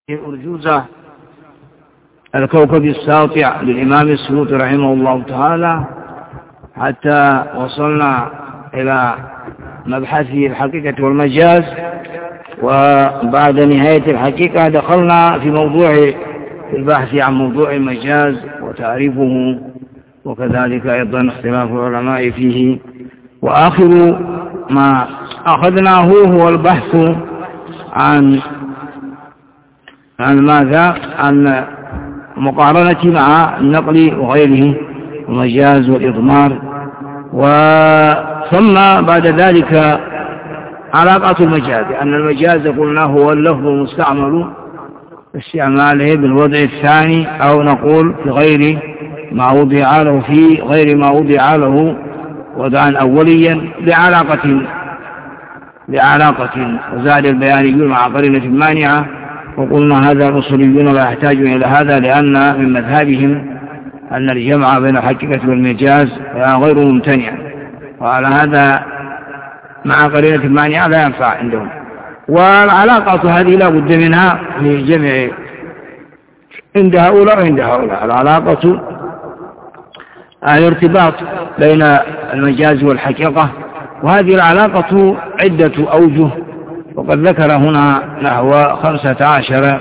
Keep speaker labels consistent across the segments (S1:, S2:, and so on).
S1: أرجوزة الكوكب الساطع للإمام السيوطي رحمه الله تعالى، حتى وصلنا إلى مبحثه الحقيقة والمجاز. وبعد نهاية الحقيقة دخلنا في موضوع البحث عن موضوع المجاز وتعريفه، وكذلك أيضا اختلاف العلماء فيه. وآخر ما أخذناه هو البحث عن ماذا؟ عن مقارنة مع النقل وغيره، المجاز والإضمار. ثم بعد ذلك علاقة المجاز، أن المجاز قلنا هو اللفظ المستعمل استعماله بالوضع الثاني، أو نقول في غير ما وضع له، في غير ما وضع له وضعا أوليا لعلاقة وزاد البيانيون مع قرينة مانعة. وقلنا هذا الأصوليون لا يحتاجون إلى هذا، لأن من مذهبهم أن الجمع بين الحقيقة والمجاز غير ممتنع، وعلى هذا مع قرينة مانعة لا ينفع عندهم. والعلاقة هذه لا بد منها في جمع عند هؤلاء وعند هؤلاء. العلاقة الارتباط بين المجاز والحقيقة، وهذه العلاقة عدة أوجه، وقد ذكر هنا نحو 15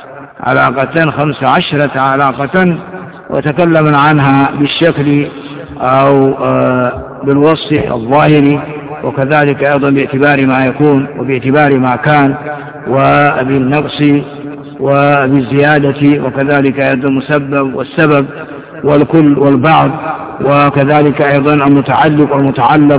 S1: علاقة، وتكلم عنها بالشكل أو بالوصف الظاهري، وكذلك أيضا باعتبار ما يكون وباعتبار ما كان، وبالنقص وبالزيادة، وكذلك أيضا المسبب والسبب والكل والبعض، وكذلك أيضا المتعلق والمتعلق،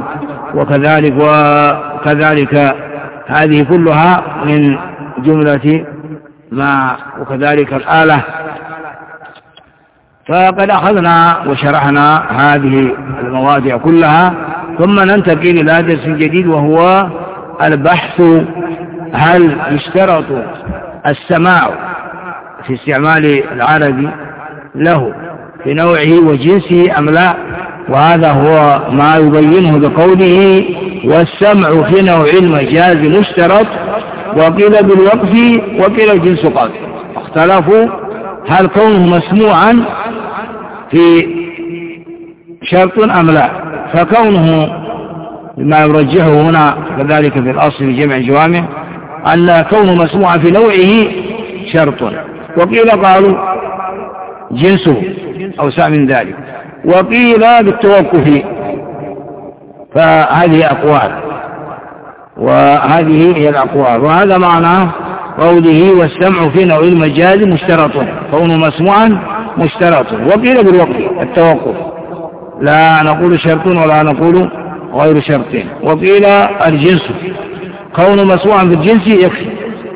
S1: وكذلك هذه كلها من جملة ما، وكذلك الآلة. فقد أخذنا وشرحنا هذه المواضيع كلها، ثم ننتقل إلى درس جديد، وهو البحث: هل يشترط السماع في استعمال العربي له في نوعه وجنسه أم لا؟ وهذا هو ما يبينه بقوله: والسمع في نوع المجاز مشترط، وقيل بالوقف وقيل الجنس قط. اختلفوا هل كونه مسموعا في شرط أم لا. فكونه ما يرجحه هنا كذلك في الأصل في جمع الجوامع أن كونه مسموعا في نوعه شرط، وقيل قالوا جنسه أوسع من ذلك، وقيل بالتوقف. فهذه أقوال، وهذه هي الأقوال، وهذا معناه قوله: والسمع في نوع المجاز مشترط، كونه مسموعا مشترط. وقيل بالوقف التوقف، لا نقول شرط ولا نقول غير شرط. وقيل الجنس، كونه مسموعا في الجنس يكفي.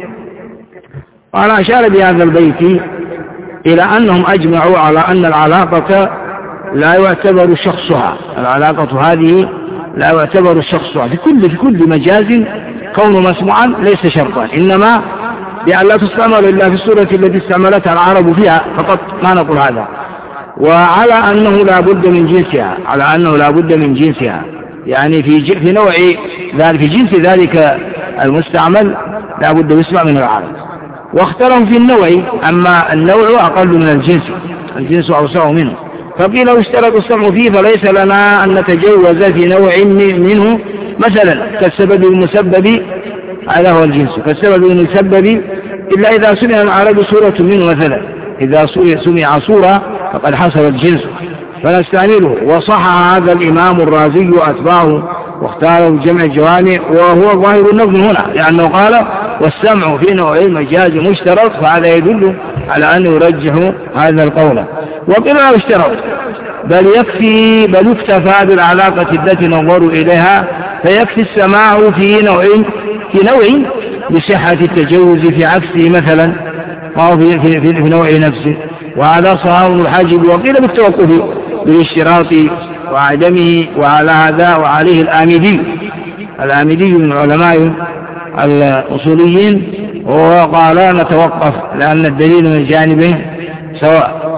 S1: وأنا أشار بهذا البيت إلى أنهم أجمعوا على أن العلاقة لا يعتبر شخصها، العلاقة هذه لا يعتبر شخصها في كل مجاز. كونه مسموعا ليس شرطا، إنما بأن لا تستعمل إلا في الصورة التي استعملتها العرب فيها فقط، ما نقول هذا. وعلى أنه لا بد من جنسها، يعني في نوع ذلك، في جنس ذلك المستعمل لا بد يسمع من العرب. واختلفوا في النوع، أما النوع أقل من الجنس أوسع منه. فقيل اشترط السمع فيه، فليس لنا أن نتجوز في نوع منه، مثلا كالسبب المسبب، هذا هو الجنس، كالسبب المسبب، إلا إذا سمع العرب صورة منه، مثلا إذا سمع صورة فقد حصل الجنس فنستعمله. وصح هذا الإمام الرازي أتباعه، واختاره بجمع الجوامع، وهو ظاهر النظم هنا، لأنه قال: والسمع في نوع المجاز مشترط، فهذا يدل على أن يرجح هذا القول. وقيل لا يشترط، بل يكتفى بالعلاقة التي نظروا إليها، فيكفي السماع في نوع بصحة التجوز في عكسه، مثلا أو في نوع نفسه، وهذا صحاب الحاجب. وقيل بالتوقف بالاشتراط وعدمه، وعلى هذا وعليه الآمدي من علماء الأصوليين، وقال نتوقف لأن الدليل من جانبه سواء.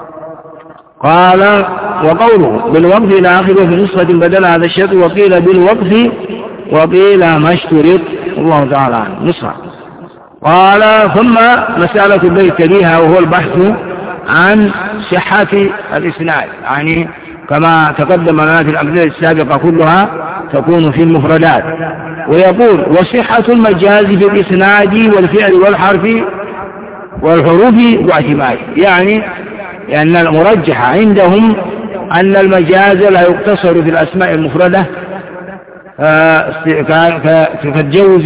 S1: قال: وقوله بالوقف إلى آخره في نسخة بدل هذا الشرط، وقيل بالوقف وقيل ما اشترط، الله تعالى عنه. نسخة قال ثم مسألة البيت تليها وهو البحث عن صحة الإسناد، يعني كما تقدم لنا في الأمثلة السابقة كلها تكون في المفردات. ويقول وصحة المجاز في الإسناد والفعل والحرف والحروف واعتماد، يعني لأن المرجح عندهم أن المجاز لا يقتصر في الأسماء المفردة كالجوز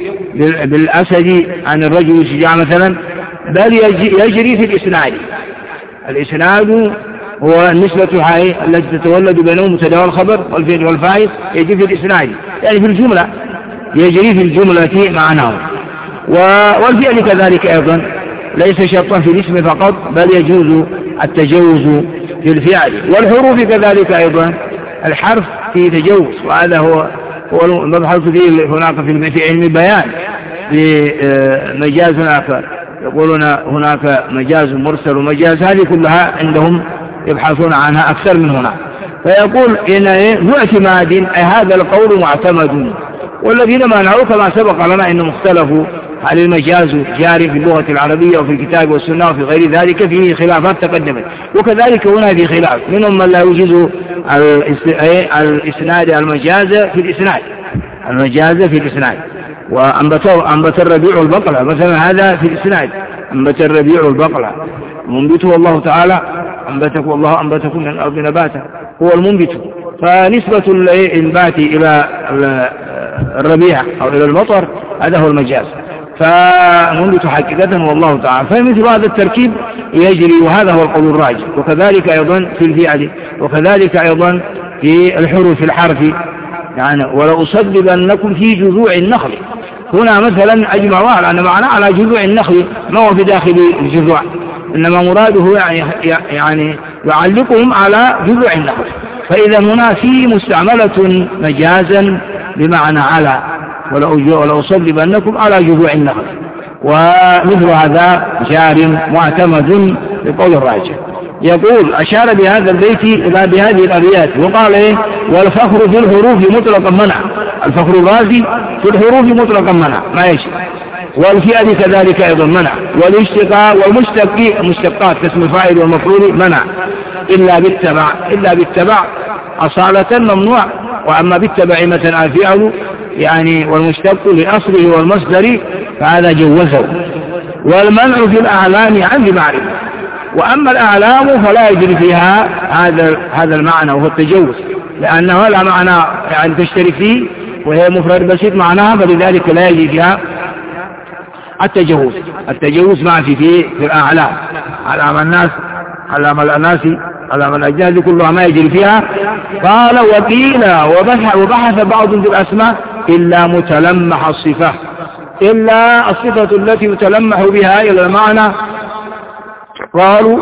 S1: بالأسد عن الرجل الشجاع مثلا، بل يجري في الإسناد. الإسناد هو النسبة التي تتولد بينهم مبتدا والخبر والفعل والفاعل، يجري في الإسناد يعني في الجملة، يجري في الجملة معناه. والفعل كذلك أيضا ليس شرطا في الاسم فقط، بل يجوز التجوز في الفعل. والحروف كذلك أيضا الحرف في تجوز، وهذا هو المبحث فيه هناك في علم البيان في مجاز آخر، يقولون هناك مجاز مرسل ومجاز، هذه كلها عندهم يبحثون عنها أكثر من هنا. فيقول إن ذو اعتماد أي هذا القول معتمد، والذين منعوا كما سبق لنا إنهم اختلفوا هل المجاز جاري في اللغة العربية وفي الكتاب والسنة وفي غير ذلك، فيه خلافات تقدمت، وكذلك هنا في خلاف، منهم من لا يوجد الإسناد المجاز في الإسناد، المجاز في الإسناد. وأنبت الربيع البقلة مثلا، هذا في الإسناد، أنبت الربيع البقلة منبته الله تعالى، أنبتكم الله أنبتكم من الأرض نباتا، هو المنبت. فنسبة الإنبات إلى الربيع أو إلى المطر هذا هو المجاز، فمنبت حقيقة والله تعالى. فمثل هذا التركيب يجري، وهذا هو القول الراجح. وكذلك أيضا في الفعل، وكذلك أيضا في الحروف الحرف، يعني ولأصلبنكم في جذوع النخل. هنا مثلا أجمعوا على أن معناه على جذوع النخل، ما هو في داخل الجذوع، إنما مراده يعني يعلقهم على جذوع النخل. فإذا هنا في مستعملة مجازا بمعنى على، ولأصلبنكم على جذوع النخل، ومثل هذا جار معتمد بقول الراجح. يقول أشار بهذا البيت إلى بهذه الأبيات وقال والفخر في الحروف مطلقا منع، الفخر الرازي في الحروف مطلقا منع ما يشي، والفعل كذلك أيضا منع، والاشتقاء والمشتقات كاسم الفاعل والمفعول منع، إلا بالتبع أصالة ممنوع. وأما بالتبع مثلا الفعل يعني والمشتق لأصله والمصدر فهذا جوزه. والمنع في الأعلام عن بمعرفة، وأما الأعلام فلا يجري فيها هذا المعنى وهو التجوز، لأنه لا معنى يعني تشترك فيه وهي مفرد بسيط معناها، فلذلك لا يجري فيها التجوز ما في الأعلام، علام الأناس علام الأجناس كلها ما يجري فيها. قال وقيل وبحث بعض في الأسماء إلا متلمح الصفة، إلا الصفة التي يتلمح بها إلى المعنى، قالوا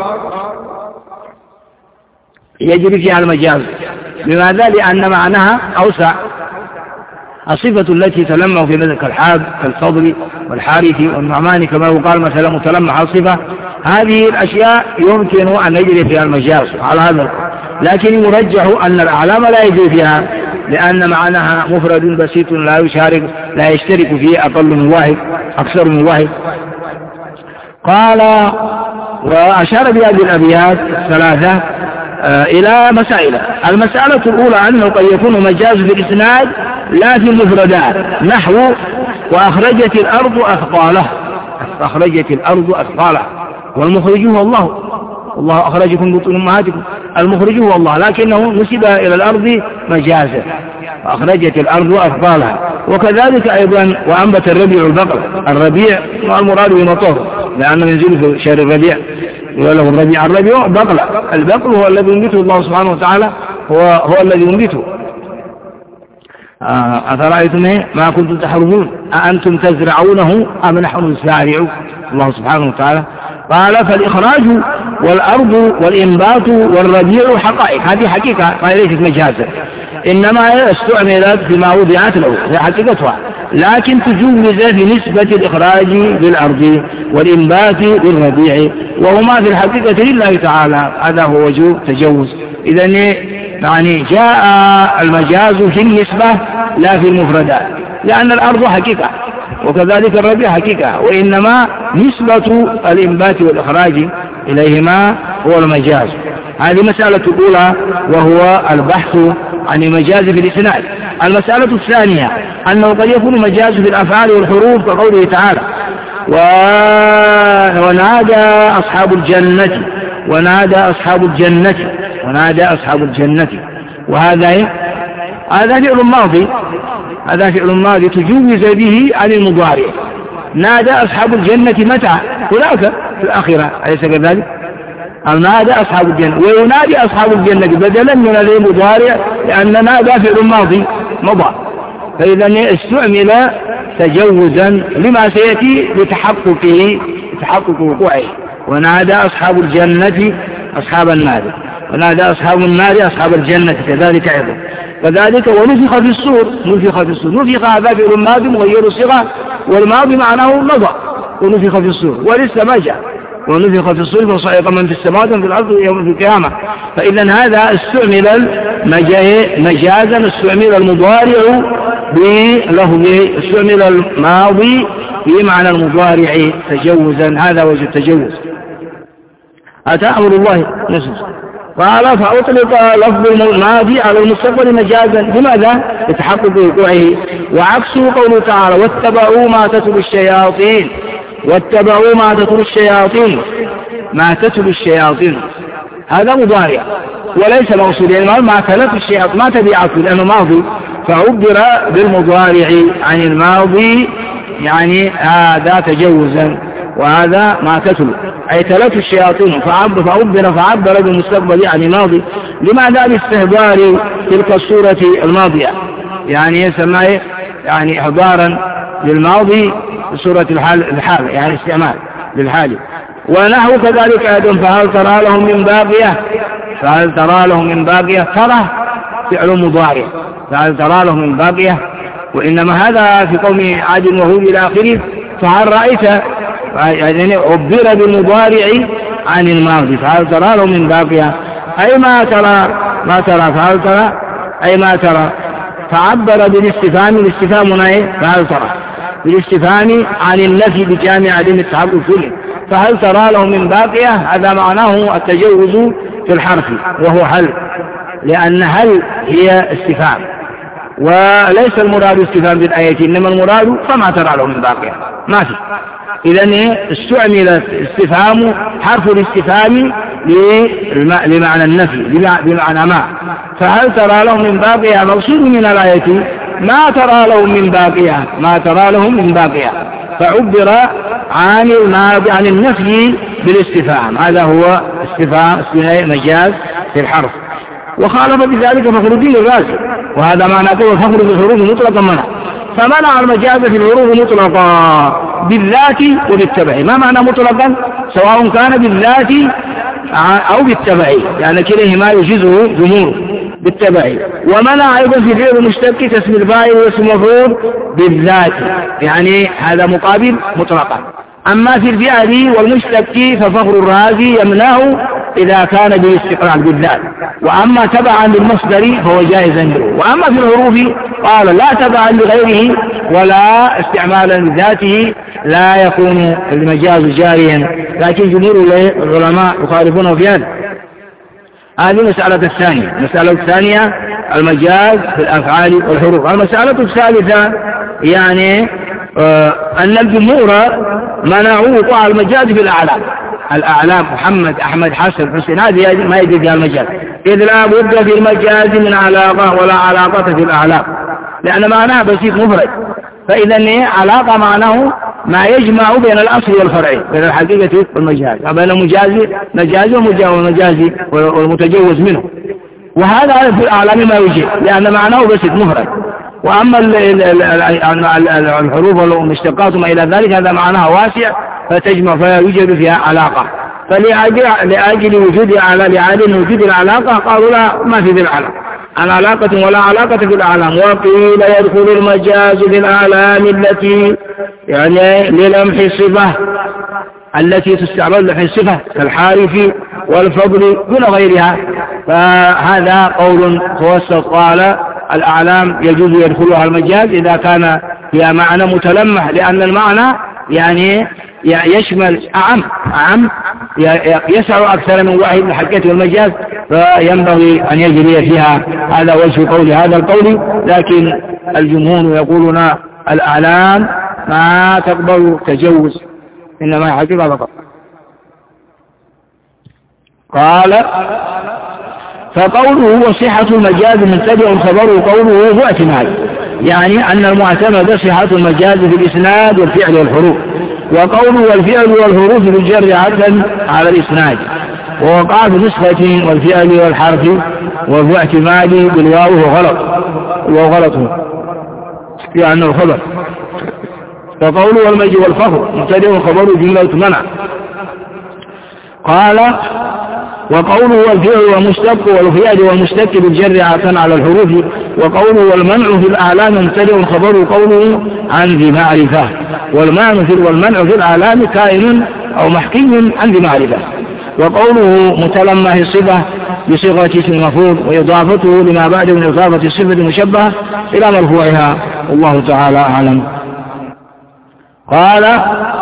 S1: يجري فيها المجاز. لماذا؟ لأن معناها أوسع. الصفة التي تلمح في مثل كالحاب كالفضل والحارث والنعمان كما يقال مثلا متلمح الصفة، هذه الأشياء يمكن أن يجري فيها المجاز على هذا القول، لكن يرجح أن الأعلام لا يجري فيها، لأن معناها مفرد بسيط لا يشترك فيه أقل من واحد أكثر من واحد. قال وأشار بهذه الأبيات الثلاثة إلى مسائل. المسألة الأولى أنه قد يكون مجاز في الإسناد لا في المفردات، نحو وأخرجت الأرض أثقالها، والمخرج هو الله، والله أخرجكم من بطون أمهاتكم، المخرج هو الله، لكنه نسب إلى الأرض مجازا، وأخرجت الأرض أثقالها. وكذلك أيضا وأنبت الربيع البقل، الربيع والمراد بمطر لأنه ينزل في شهر الربيع وله الربيع بقلة، البقل هو الذي ينبته الله سبحانه وتعالى، هو الذي ينبته. أفرأيتم ما كنتم تحرثون أأنتم تزرعونه أم نحن نزارع، الله سبحانه وتعالى. قال فالإخراج والأرض والإنبات والربيع حقائق، هذه حقيقة ما ليست مجازا، إنما استعملت فيما وضعت له في حقيقتها، لكن تجوز في نسبة الإخراج للأرض والإنبات للربيع، وهما في الحقيقة لله تعالى، هذا هو وجوب تجوز. إذن يعني جاء المجاز في النسبة لا في المفردات، لأن الأرض حقيقة وكذلك الربيع حقيقة، وإنما نسبة الإنبات والإخراج إليهما هو المجاز. هذه مسألة الأولى وهو البحث عن المجاز في الإسناد. المسألة الثانية أنه قد يكون مجاز في الأفعال والحروف كقوله تعالى ونادى أصحاب الجنة وهذا فعل ماضي تجوز به عن المضارع. نادى أصحاب الجنة متى؟ هناك في الآخرة، أليس كذلك؟ نادى أصحاب الجنة، وينادي أصحاب الجنة بدلا من المضارع لأن نادى فعل ماضي مضى، فإذا استعمل تجوزا لما سيأتي لتحقق وقوعه. ونادى أصحاب الجنة أصحاب النار، ونادى أصحاب النار أصحاب الجنة كذلك أيضا. كذلك ونفخ في الصور، نفخ هذا فعل ماضي مغير الصيغة، والماضي معناه مضى، ونفخ في الصور ولسه ما جاء، ونفخ في الصور فصعق من في السماوات ومن في الأرض يوم في القيامة. فإذا هذا استعمل مجازا، استعمل المضارع استعمل الماضي بمعنى المضارع تجوزا، هذا وجه التجوز. أتى أمر الله نفسه. قال فأطلق لفظ الماضي على المستقبل مجازا، لماذا؟ لتحقق وقوعه. وعكسه قوله تعالى واتبعوا ما تتلو الشياطين، هذا مضارع وليس موصول، يعني ما تلت الشياطين ما تبعته لأنه ماضي، فعبر بالمضارع عن الماضي، يعني هذا تجوزا، وهذا ما تتلو أي تلت الشياطين، فعبر بالمستقبل عن الماضي. لماذا؟ لاستهدار تلك الصورة الماضية، يعني يسمى يعني إحضارا للماضي بصورة الحال، يعني استعمال للحال. ونحو كذلك أيضا فهل ترى لهم من باقية، ترى فعل مضارع، فهل ترى لهم من باقية، وإنما هذا في قوم عاد وهود إلى آخره. فهل رأيت، يعني عبر بالمضارع عن الماضي، فهل ترى لهم من باقية أي ما ترى، فهل ترى أي ما ترى، فعبر بالاستفهام، الاستفهام هنا فهل ترى بالاستفهام عن النفي بجامع عدم التحقق كله، فهل ترى لهم من باقية، هذا معناه التجوز في الحرف وهو هل، لأن هل هي استفهام، وليس المراد استفهام بالآية، إنما المراد فما ترى لهم من باقية ما في. إذن استعمل استفهام حرف الاستفهام لمعنى النفي بمعنى ما، فهل ترى لهم من باقية مقصود من الآية ما ترى لهم من باقية، فعبر عن النفي بالاستفهام، هذا هو استفهام مجاز في الحرف. وخالف بذلك فخر الدين الرازي، وهذا معنى قول فخر بالحروف مطلقا منع، فمنع المجاز في الحروف مطلقا بالذات وبالتبع. ما معنى مطلقا؟ سواء كان بالذات أو بالتبع، يعني كليهما يجزه جمهور بالتبع. ومنع أيضا في فعل المشتق كاسم الفاعل واسم المفعول بالذات، يعني هذا مقابل مطلقا. أما في الفعل والمشتق ففخر الرازي يمنعه إذا كان بالاستقرار بالذات، وأما تبعا للمصدر فهو جائز عنده. وأما في الحروف قال لا تبعا لغيره ولا استعمالا لذاته لا يكون المجاز جاريا، لكن جمهور العلماء يخالفونه في هذا. هذه المسألة الثانية المجاز في الأفعال والحروف. المسألة الثالثة يعني أن الجمهور منعوا وقوع المجاز في الأعلام محمد أحمد حسن حسين، هذه ما يجوز فيها المجاز، إذ لا بد في المجاز من علاقة ولا علاقة في الأعلام، لأن معناه بسيط مفرد. فإذا علاقة معناه ما يجمع بين الأصل والفرع، بين الحقيقة والمجاز، بين المجاز والمتجوز منه، وهذا في الأعلام ما يوجد لأن معناه بسيط مفرد. وأما الحروف والمشتقات وما إلى ذلك هذا معناها واسع فتجمع فيوجد فيها علاقة، فلأجل وجود العلاقة قالوا لا ما في ذي العلاقة ولا علاقة في الأعلام. وقيل يدخل المجاز في الأعلام التي يعني للمح الصفة التي تستعمل لمح الصفة كالحارف والفضل دون غيرها، فهذا قول توسط، قال الأعلام يجوز يدخلها المجاز إذا كان فيها معنى متلمح، لأن المعنى يعني يشمل أعم يسع أكثر من واحد من الحقيقة والمجاز، فينبغي أن يجري فيها. هذا وجه قول هذا القول. لكن الجمهور يقولون الأعلام ما تقبل تجوز، إنما حقيقة فقط. قال فقوله وصحة المجاز مبتدأ خبره قوله هو اعتماد، يعني أن المعتمد صحة المجاز في الإسناد والفعل والحروف، وقوله والفعل والحروف بالجر عدلا على الإسناد، ووقع في نسخة والفعل والحرف وهو اعتماد بالواو وغلط لأنه الخبر. وقوله والمجد والفخر مبتدأ خبره جملة منع. قال وقوله والفعل ومشتق والفعل والمشتق بالجر عطا على الحروف، وقوله والمنع في الأعلام مبتدأ خبره قوله عن ذي معرفة، والمنع في الأعلام كائن أو محكي عن ذي معرفة. وقوله متلمح الصفة بصيغة اسم مفعول وإضافته لما بعد من إضافة الصفة المشبهة إلى مرفوعها، والله تعالى أعلم. قال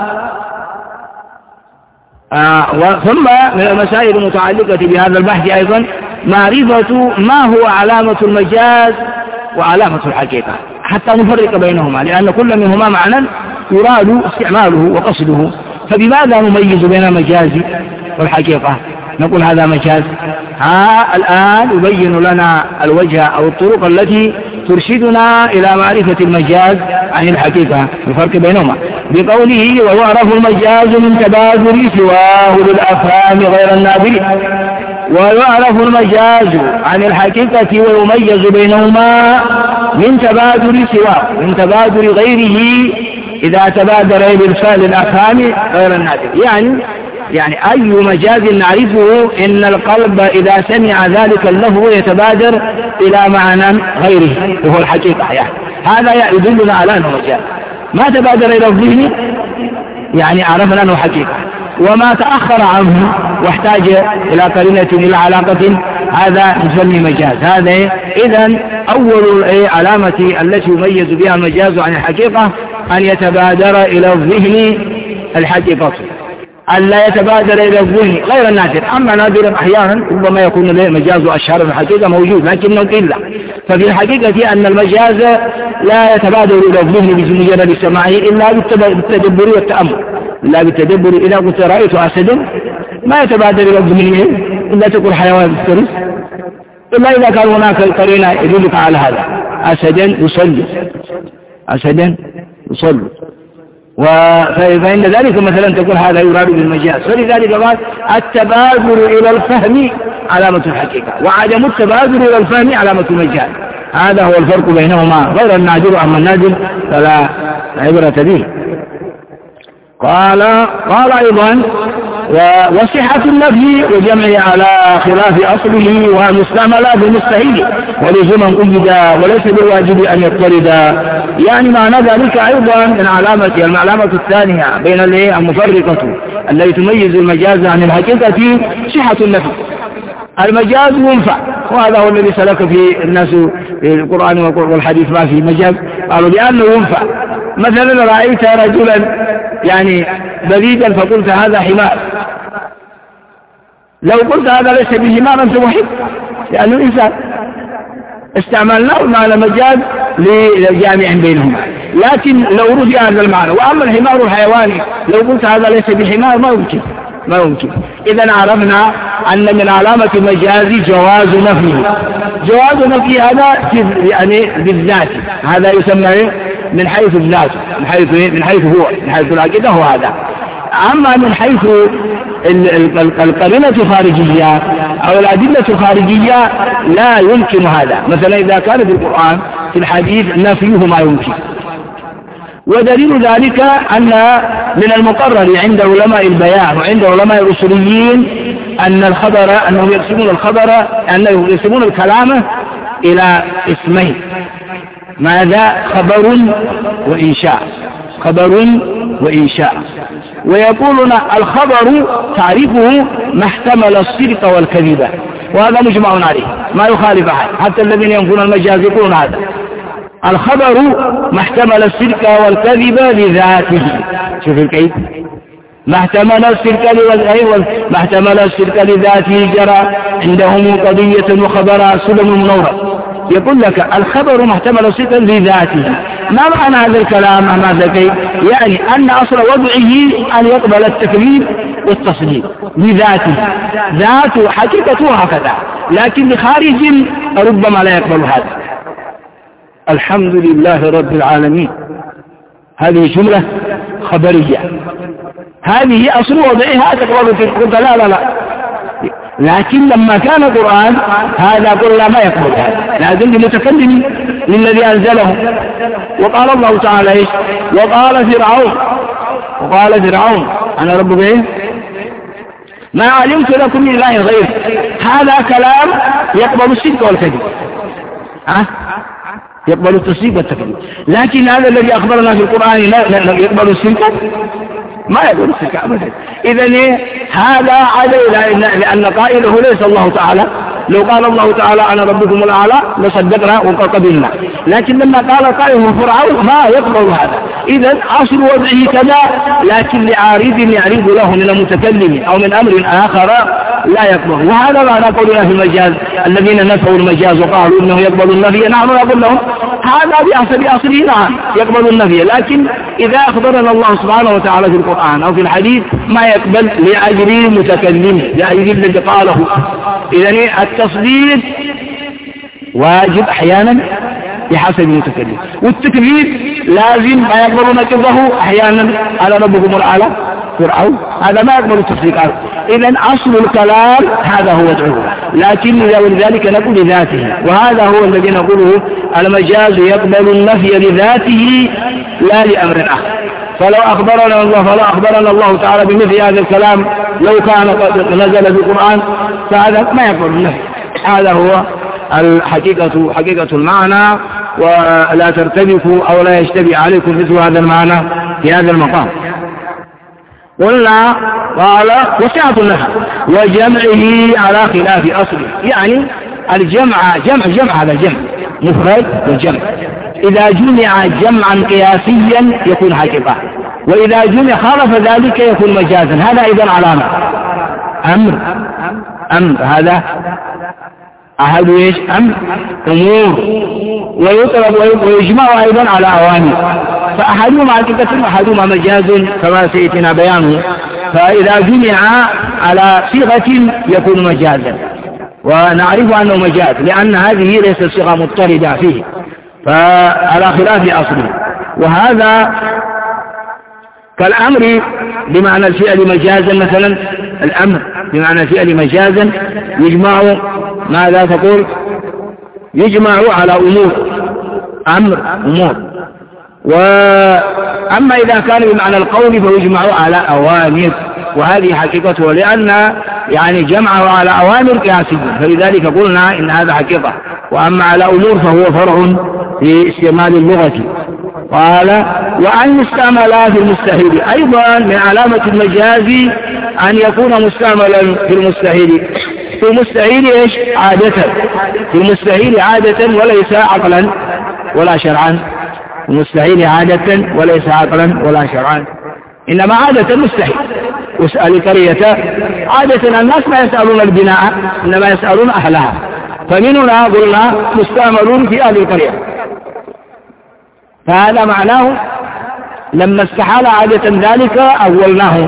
S1: ثم من المسائل المتعلقة بهذا البحث أيضا معرفة ما هو علامة المجاز وعلامة الحقيقة حتى نفرق بينهما، لأن كل منهما معنى يراد استعماله وقصده. فبماذا نميز بين المجاز والحقيقة؟ نقول هذا مجاز. الآن يبين لنا الوجه أو الطرق التي ترشدنا إلى معرفة المجاز عن الحقيقة، الفرق بينهما بقوله ويعرف المجاز من تبادل سواه للأفهام غير النادر، ويعرف المجاز عن الحقيقة ويميز بينهما من تبادل سواه، من تبادل غيره إذا تبادر بإرسال الأفهام غير النادر. يعني أي مجاز نعرفه إن القلب إذا سمع ذلك اللفظ يتبادر إلى معنى غيره وهو الحقيقة، هذا يدلنا على أنه مجاز. ما تبادر إلى الذهن يعني عرفنا أنه حقيقة، وما تأخر عنه واحتاج إلى قرينة إلى علاقة هذا نسمي مجاز. هذا إذن أول علامة التي يميز بها المجاز عن الحقيقة أن يتبادر إلى الذهن الحقيقة، أن لا يتبادر إلى الذهن غير النادر. أما نادر أحيانا ربما يكون له مجاز أشهر من الحقيقة موجود لكنه قلة. ففي الحقيقة أن المجاز لا يتبادر إلى الذهن بمجرد سماعه إلا بالتدبر والتأمل، إلا بالتدبر. إذا قلت رأيت أسدا ما يتبادر إلى الذهن إلا تقول حيوان مفترس، إلا إذا كان هناك قرينة يدلك على هذا. أسدا يصلي، أسدا يصلي، فإن ذلك مثلا تقول هذا يراد بالمجاز. فلذلك قال التبادر إلى الفهم علامة الحقيقة، وعدم التبادر إلى الفهم علامة المجاز. هذا هو الفرق بينهما غير النادر. أما النادر فلا عبرة به. قال أيضا وصحة النفي وجمعه على خلاف أصله ومستعمل بالمستحيل ولزوما قيدا وليس بالواجب أن يضطرد. يعني معنى ذلك أيضا من العلامة الثانية بين المفرقة التي تميز المجاز عن الحقيقة صحة النفي. المجاز ينفع، وهذا هو الذي سلك في الناس في القرآن والحديث ما في مجاز، قالوا لأنه ينفع. مثلا رأيت رجلا يعني بليدا فقلت هذا حمار، لو قلت هذا ليس بحمار أنت محب لأنه إنسان، استعملناه معنى مجاز لجامع بينهما. لكن لو رجع هذا المعنى، وأما الحمار الحيواني لو قلت هذا ليس بحمار ما يمكن. إذا عرفنا أن من علامة المجاز جواز نفيه. جواز نفيه هذا يعني بالذات، هذا يسمى من حيث الذات، من حيث هو، من حيث العقيدة هو هذا. أما من حيث القرينة الخارجية أو الأدلة الخارجية لا يمكن هذا. مثلا إذا كان في القرآن في الحديث نفيه ما يمكن. ودليل ذلك أن من المقرر عند علماء البيان وعند علماء الأصوليين أنهم يقسمون الكلام إلى اسمين. ماذا؟ خبر وإنشاء. ويقولون الخبر تعريفه ما احتمل الصدق والكذب، وهذا مجمع عليه ما يخالف أحد، حتى الذين ينفون المجاز يقولون هذا. الخبر ما احتمل الصدق والكذب لذاته. شوف كيف ما احتمل الصدق لذاته جرى عندهم قضية وخبرها سلم منورة. يقول لك الخبر ما احتمل الصدق لذاته. ما معنى هذا الكلام؟ ماذا كيف؟ يعني أن أصل وضعه أن يقبل التكذيب والتصديق لذاته، ذاته حقيقته هكذا، لكن لخارج ربما لا يقبل هذا. الحمد لله رب العالمين، هذه جملة خبرية، هذه أصل وضعها تقبل في القرآن. لا لكن لما كان القرآن هذا قلنا ما يقبل هذا، لازم للمتكلم للذي أنزله. وقال الله تعالى إيش؟ وقال فرعون أنا ربك إيه؟ ما علمت لكم من إله غيره. هذا كلام يقبل الصدق والكذب، يقبل التصديق والتكذيب. لكن هذا الذي أخبرنا في القرآن لا يقبل الصدق، ما يقبل الصدق أبدا. إذن هذا علينا لأن قائله ليس الله تعالى. لو قال الله تعالى أنا ربكم الأعلى لصدقنا وقبلنا، لكن لما قال قائله فرعون ما يقبل هذا. إذن أصل وضعه كذا، لكن لعارض يعرض له من المتكلم أو من أمر آخر لا يقبل. وهذا ما نقولنا في المجاز، الذين نفوا المجاز وقالوا إنه يقبل النفي، نحن نقول لهم هذا بأصله نعم يقبل النفي، لكن إذا أخبرنا الله سبحانه وتعالى في القرآن أو في الحديث ما يقبل لأجل المتكلم، لأجل الذي قاله. إذن التصديق واجب أحيانا بحسب المتكلم، والتكذيب لازم ما يقبل نقضه أحيانا على ربكم الأعلى فرعون، هذا ما يقبل التصديق. إذن أصل الكلام هذا هو وضعه، لكن ولذلك نقول لذاته، وهذا هو الذي نقوله المجاز يقبل النفي لذاته لا لأمر آخر. فلو أخبرنا الله تعالى بمثل هذا الكلام لو كان قد نزل في القرآن فهذا ما يقبل النفي. هذا هو حقيقة المعنى، ولا ترتبكوا أو لا يشتبه عليكم مثل هذا المعنى في هذا المقام. قلنا قال وسعة النفي وجمعه على خلاف أصله، يعني الجمع جمع هذا الجمع مفرد والجمع، إذا جمع جمعا قياسيا يكون حقيقة، وإذا جمع خالف ذلك يكون مجازا. هذا أيضا علامة أمر هذا أحد إيش؟ أمور، ويطلب ويجمع أيضا على أوامر، فأحدهما حقيقة وأحدهما مجاز كما سيأتينا بيانه. فإذا جمع على صيغة يكون مجازا، ونعرف أنه مجاز لأن هذه ليست صيغة مضطردة فيه، فعلى خلاف أصله. وهذا كالأمر بمعنى الفعل مجازا، مثلا الأمر بمعنى الفعل مجازا يجمع ماذا تقول؟ يجمع على أمور. وأما إذا كان بمعنى القول فيجمع على أوامر، وهذه حقيقته، لأن يعني جمعه على أوامر قياسية، فلذلك قلنا إن هذا حقيقة. وأما على أمور فهو فرع في استعمال اللغة. قال وأن يستعمل في المستحيل، أيضا من علامة المجاز أن يكون مستعملا في المستحيل. في المستحيل إيش؟ عادة، في المستحيل عادة وليس عقلا ولا شرعا، المستحيل عادة وليس عقلا ولا شرعا، إنما عادة مستحيل. واسأل قرية، عادة الناس ما يسألون البناء إنما يسألون أهلها، فمن هنا قلنا مستعملون في أهل القرية. فهذا معناه لما استحال عادة ذلك أولناه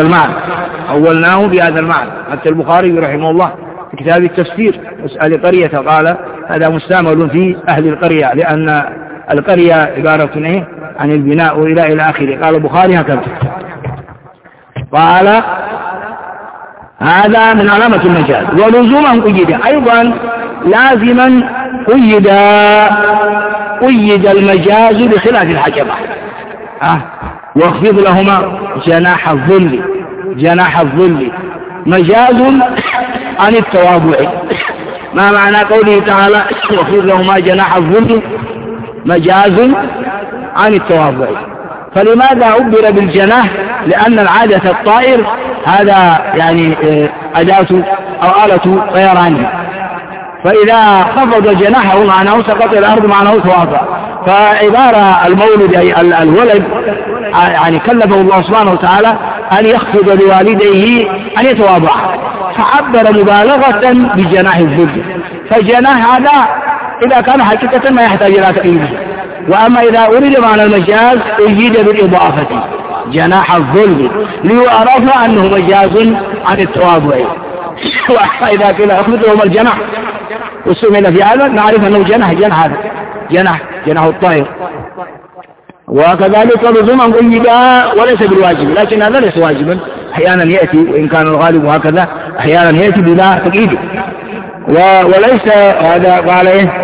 S1: بهذا المعنى. حتى البخاري رحمه الله في كتاب التفسير اسأل قرية قال هذا مستعمل في أهل القرية، لأن القرية عبارة عن البناء إلى آخره. قال البخاري هكذا. قال هذا من علامة المجاز. ولزوما قيد أيضا لازما قيد المجاز بخلاف الحجبة، واخفض لهما جناح الظل مجاز عن التواضع. ما معنى قوله تعالى واخفض لهما جناح الظل؟ مجاز عن التواضع. فلماذا عبر بالجناح؟ لأن العادة الطائر هذا يعني أداة أو آلة طيران، فإذا خفض جناحه معناه سقط الأرض معناه تواضع، فعبارة المولد أي الولد يعني كلفه الله سبحانه وتعالى أن يخفض لوالديه أن يتواضع، فعبر مبالغة بجناح الذل. فجناح هذا إذا كان حقيقة ما يحتاج إلى تأييده، وأما إذا أريد معنى المجاز أجيد بالإضافة جناح الظلم ليعرف أنه مجاز عن التواضع. وإذا قيل أخذ لهم الجناح وسمل في هذا نعرف أنه جناح هذا جناح الطائر. وكذلك لزوم أن قيد وليس بالواجب، لكن هذا ليس واجبا، أحيانا يأتي وإن كان الغالب هكذا أحيانا يأتي بلا تقييد. وليس هذا قال إيه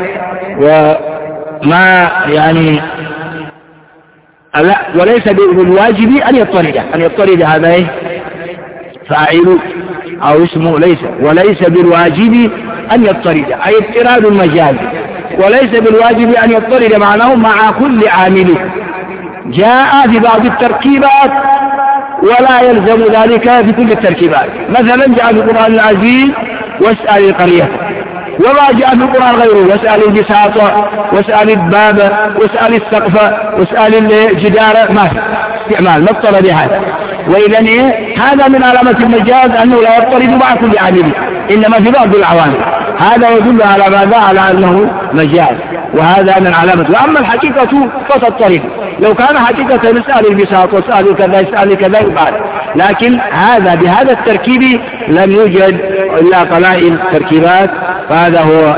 S1: وما يعني لا وليس بالواجب أن يضطرد هذا إيه فاعل أو اسمه وليس بالواجب أن يضطرد أي اضطراد المجاز، وليس بالواجب أن يضطرد معناه مع كل عامل جاء في بعض التركيبات ولا يلزم ذلك في كل التركيبات. مثلا جاء في القرآن العزيز واسأل القرية، وما جاء في القرآن غيره واسأل البساط واسأل الباب واسأل السقف واسأل الجدار، ما في استعمال ما اضطرد هذا. وإذا هذا من علامة المجاز أنه لا يضطرد مع كل عامل، إنما في بعض العوامل. هذا يدل على ماذا؟ على أنه مجاز، وهذا من علامة. وأما الحقيقة فتضطرد، لو كان حقيقة نسأل البساط واسأل كذا يسأل كذا يقال، لكن هذا بهذا التركيب لم يوجد إلا قلائل تركيبات، فهذا هو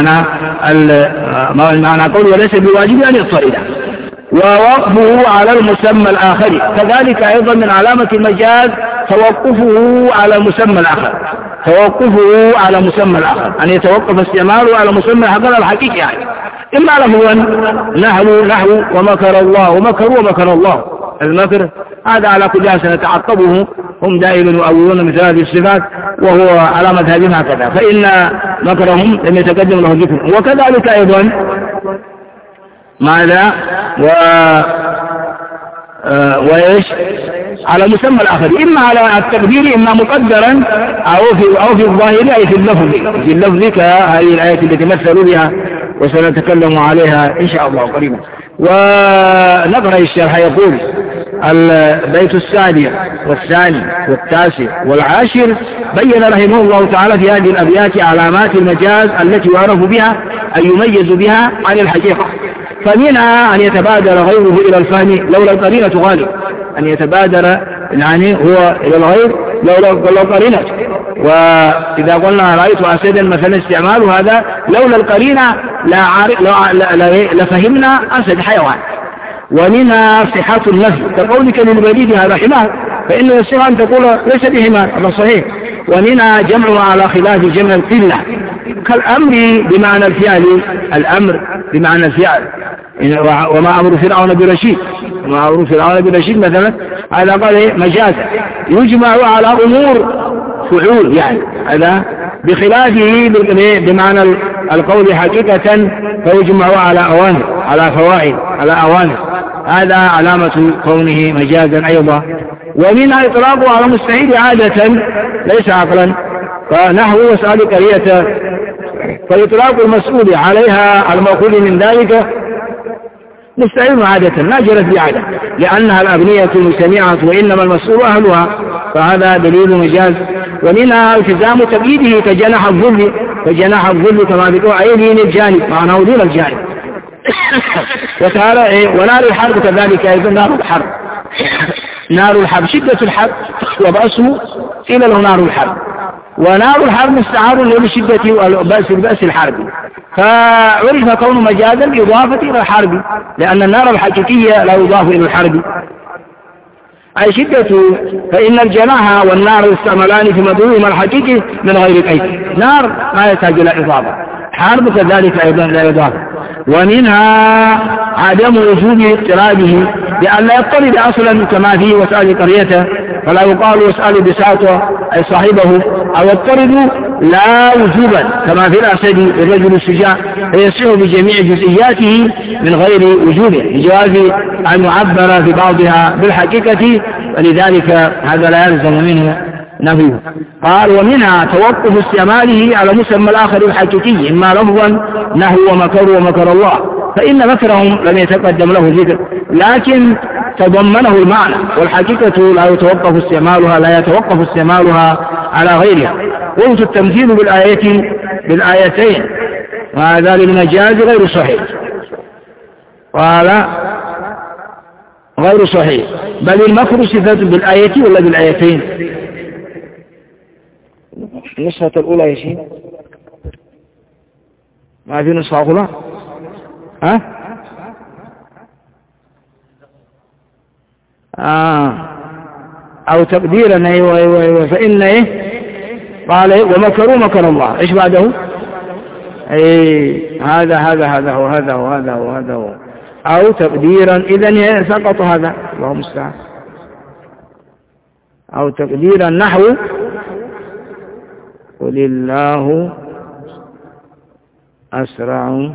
S1: المعنى قول وليس بواجب أن يضطرد. ووقفه على المسمى الآخر كذلك أيضا من علامة المجاز توقفه على مسمى الآخر، أن يتوقف استعماله على مسمى الحقيقي يعني. إما لهوا نحو ومكر الله ومكر الله. المكر هذا على كل حال سنتعقبه، هم دائما يؤولون مثل هذه الصفات وهو على مذهبهم هكذا، فإن مكرهم لم يتقدم له ذكر. وكذلك أيضا ماذا وإيش على مسمى الآخر، إما على التقدير إما مقدرا أو في الظاهر أي في اللفظ كهذه الآية التي مثلوا بها وسنتكلم عليها إن شاء الله قريبا. ونقرأ الشرح يقول البيت السادس والثاني والتاسع والعاشر بين رحمه الله تعالى في هذه الأبيات علامات المجاز التي يعرف بها أن يميز بها عن الحقيقة. فمنها أن يتبادر غيره إلى الفهم لولا القرينة غالب، أن يتبادر يعني هو إلى الغير لولا القرينة. وإذا قلنا رأيت أسدا مثلا استعمال هذا لولا القرينة لفهمنا أسد حيوان. ومنها صحة النفي كقولك للبليد هذا حمار، فإنه يصح أن تقول ليس بحمار، هذا صحيح. ومنها جمعها على خلاف جمع القلة كالأمر بمعنى الفعل، وما أمر فرعون برشيد مثلا هذا قال مجازا يجمع على أمور فعول يعني هذا، بخلافه بمعنى القول حقيقة فيجمع على أوامر على فوائد على أوامر، هذا علامة كونه مجازا أيضا. ومنها إطلاقه على مستحيل عادة ليس عقلا، فنحو واسأل قرية، فإطلاق المسؤول عليها المأخوذ من ذلك مستحيل عادة لا جرت بعادة، لأنها الأبنية مجتمعة وإنما المسؤول أهلها، فهذا دليل مجاز. ومنها التزام تقييده كجناح الظل كما ذكر عينين الجانب معناه دون الجانب. وتعالى ونار الحرب كذلك أيضا نار الحرب شدة الحرب وبأسه قيل له نار الحرب، ونار الحرب مستعار لشدة بأس الحرب، فعرف كون مجازا بإضافة إلى الحرب، لأن النار الحقيقية لا يضاف إلى الحرب أي شدة. فإن الجناح والنار يستعملان في مدعوهما الحقيقي من غير كيف، نار ما يحتاج إلى إضافة، حرب كذلك أيضا لا إضافة. ومنها عدم وجود اضطراده لأن لا يضطرد أصلا كما فيه واسأل قريته، فلا يقال واسأل بساطه أي صاحبه، أو يضطرد لا وجوبا كما في الأسد الرجل الشجاع، فيصح بجميع جزئياته من غير وجوده بجواز أن يعبر في بعضها بالحقيقة، ولذلك هذا لا يلزم منه نفيه. قال ومنها توقف استعماله على مسمى الآخر الحقيقي إما لفظا نحو ومكر الله، فإن مكرهم لم يتقدم له ذكر، لكن تضمنه المعنى، والحقيقة لا يتوقف استعمالها على غيرها. قلت التمثيل بالآيتين وهذا للمجاز غير صحيح، قال غير صحيح، بل المكر صفة بالآية ولا بالآيتين؟ النسخة الأولى يا شيخ ما في نسخة أخرى؟ ها؟ أو تقديرا أيوة فإن قال ومكروا مكر الله، إيش بعده؟ هذا هو أو تقديرا، إذن سقط هذا، الله المستعان. أو تقديرا نحو قل الله أسرع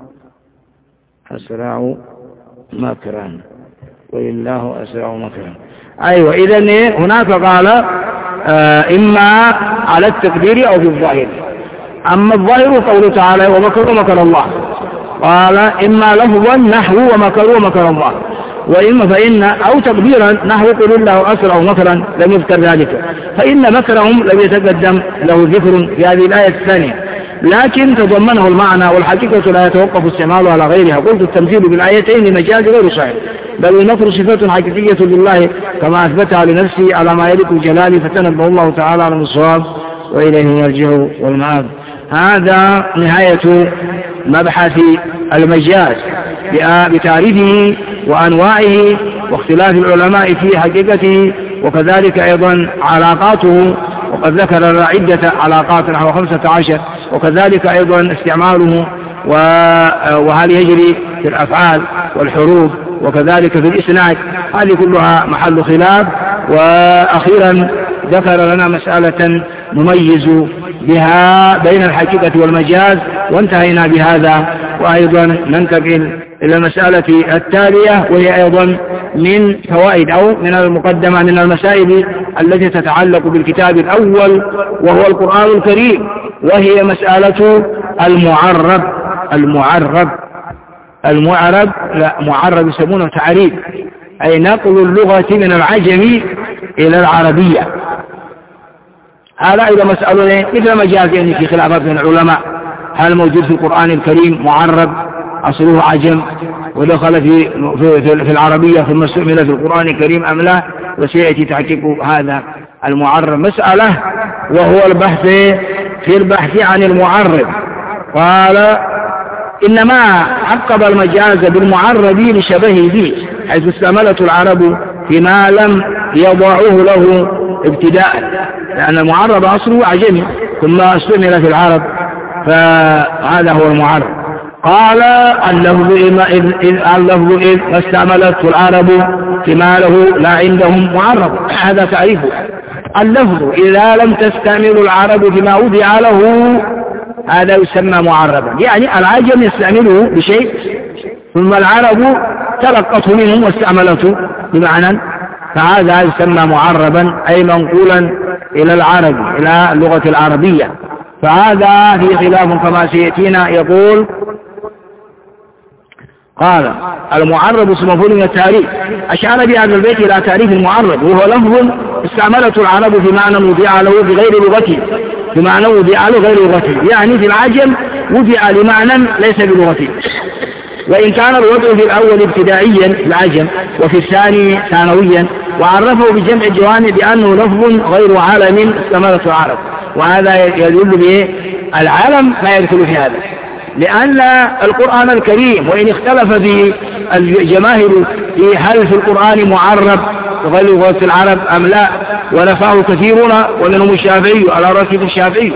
S1: مكرا، ولله أسرع مكرا. أيوة، إذن هناك قال إما على التقدير أو في الظاهر. أما الظاهر قوله تعالى ومكروا مكر الله، قال إما لفظا نحو ومكروا مكر الله، وإما فإن أو تقديرا نحو قل الله أسرع مكرا لم يذكر ذلك، فإن مكرهم لم يتقدم له ذكر في هذه الآية الثانية، لكن تضمنه المعنى، والحقيقة لا يتوقف استعمالها على غيرها. قلت التمثيل بالآيتين مجاز غير صحيح، بل المكر صفة حقيقية لله كما أثبتها لنفسه على ما يليق بجلاله، فتنبه الله تعالى على الصواب وإليه المرجع والمآب. هذا نهاية مبحث المجاز بتعريفه وأنواعه واختلاف العلماء في حقيقته، وكذلك أيضا علاقاته، وقد ذكر عدة علاقات نحو 15، وكذلك أيضا استعماله وهل يجري في الأفعال والحروف، وكذلك في الإسناد، هذه كلها محل خلاف. وأخيرا ذكر لنا مسألة نميز بها بين الحقيقة والمجاز، وانتهينا بهذا. وأيضا ننتقل إلى المسألة التالية، وهي أيضا من فوائد أو من المقدمة من المسائل التي تتعلق بالكتاب الأول وهو القرآن الكريم، وهي مسألة معرب يسمونه تعريب، أي نقل اللغة من العجم إلى العربية. هذا أيضا مسألة مثل مجاز، يعني في خلافات بين العلماء، هل موجود في القرآن الكريم معرب أصله عجم ودخل في العربية ثم استعمل في القرآن الكريم أم لا، وسيأتي تحقيق هذا المعرب مسألة، وهو البحث عن المعرب. قال إنما عقب المجاز بالمعرب لشبهه به، حيث استعملته العرب فيما لم يضعوه له ابتداء، لأن المعرب أصله عجمي ثم استعمل في العرب، فهذا هو المعرب. قال اللفظ إذ استعملته العرب فيما له لا عندهم معرب، هذا تعريفه. اللفظ إذا لم تستعمل العرب فيما وضع له هذا يسمى معربا، يعني العجم يستعمله بشيء ثم العرب تلقته منهم واستعملته بمعنى، فهذا يسمى معربا، أي منقولا إلى العرب، إلى اللغة العربية. فهذا في خلاف كما سيأتينا. يقول قال المعرب اسم مفعول من التعريف، أشار بهذا البيت إلى تعريف المعرب، وهو لفظ استعملته العرب في معنى وضع له بغير لغته، في معنى وضع له غير لغته، يعني في العجم وضع لمعنى ليس بلغته، وإن كان الوضع في الأول ابتدائيا في العجم وفي الثاني ثانويا، وعرفه بجمع الجوانب بأنه لفظ غير عالم استعملته العرب. وهذا يدل به العالم ما يدخل في هذا، لأن القرآن الكريم وإن اختلف في الجماهير في هل في القرآن معرب غير لغة العرب أم لا، ونفاه كثيرون ومنهم الشافعي على رأسه الشافعي،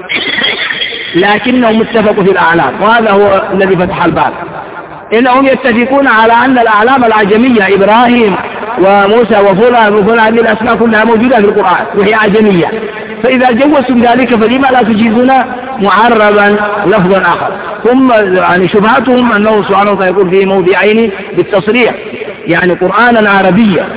S1: لكنهم اتفقوا في الأعلام، وهذا هو الذي فتح الباب. إنهم يتفقون على أن الأعلام العجمية إبراهيم وموسى وفلان هذه الأسماء كلها موجودة في القرآن وهي عجمية، فإذا جوزتم ذلك فلما لا تجيزون معربا لفظا آخر. ثم يعني شبهتهم أنه سبحانه وتعالى يقول في موضعين بالتصريح، يعني قرآنا عربيا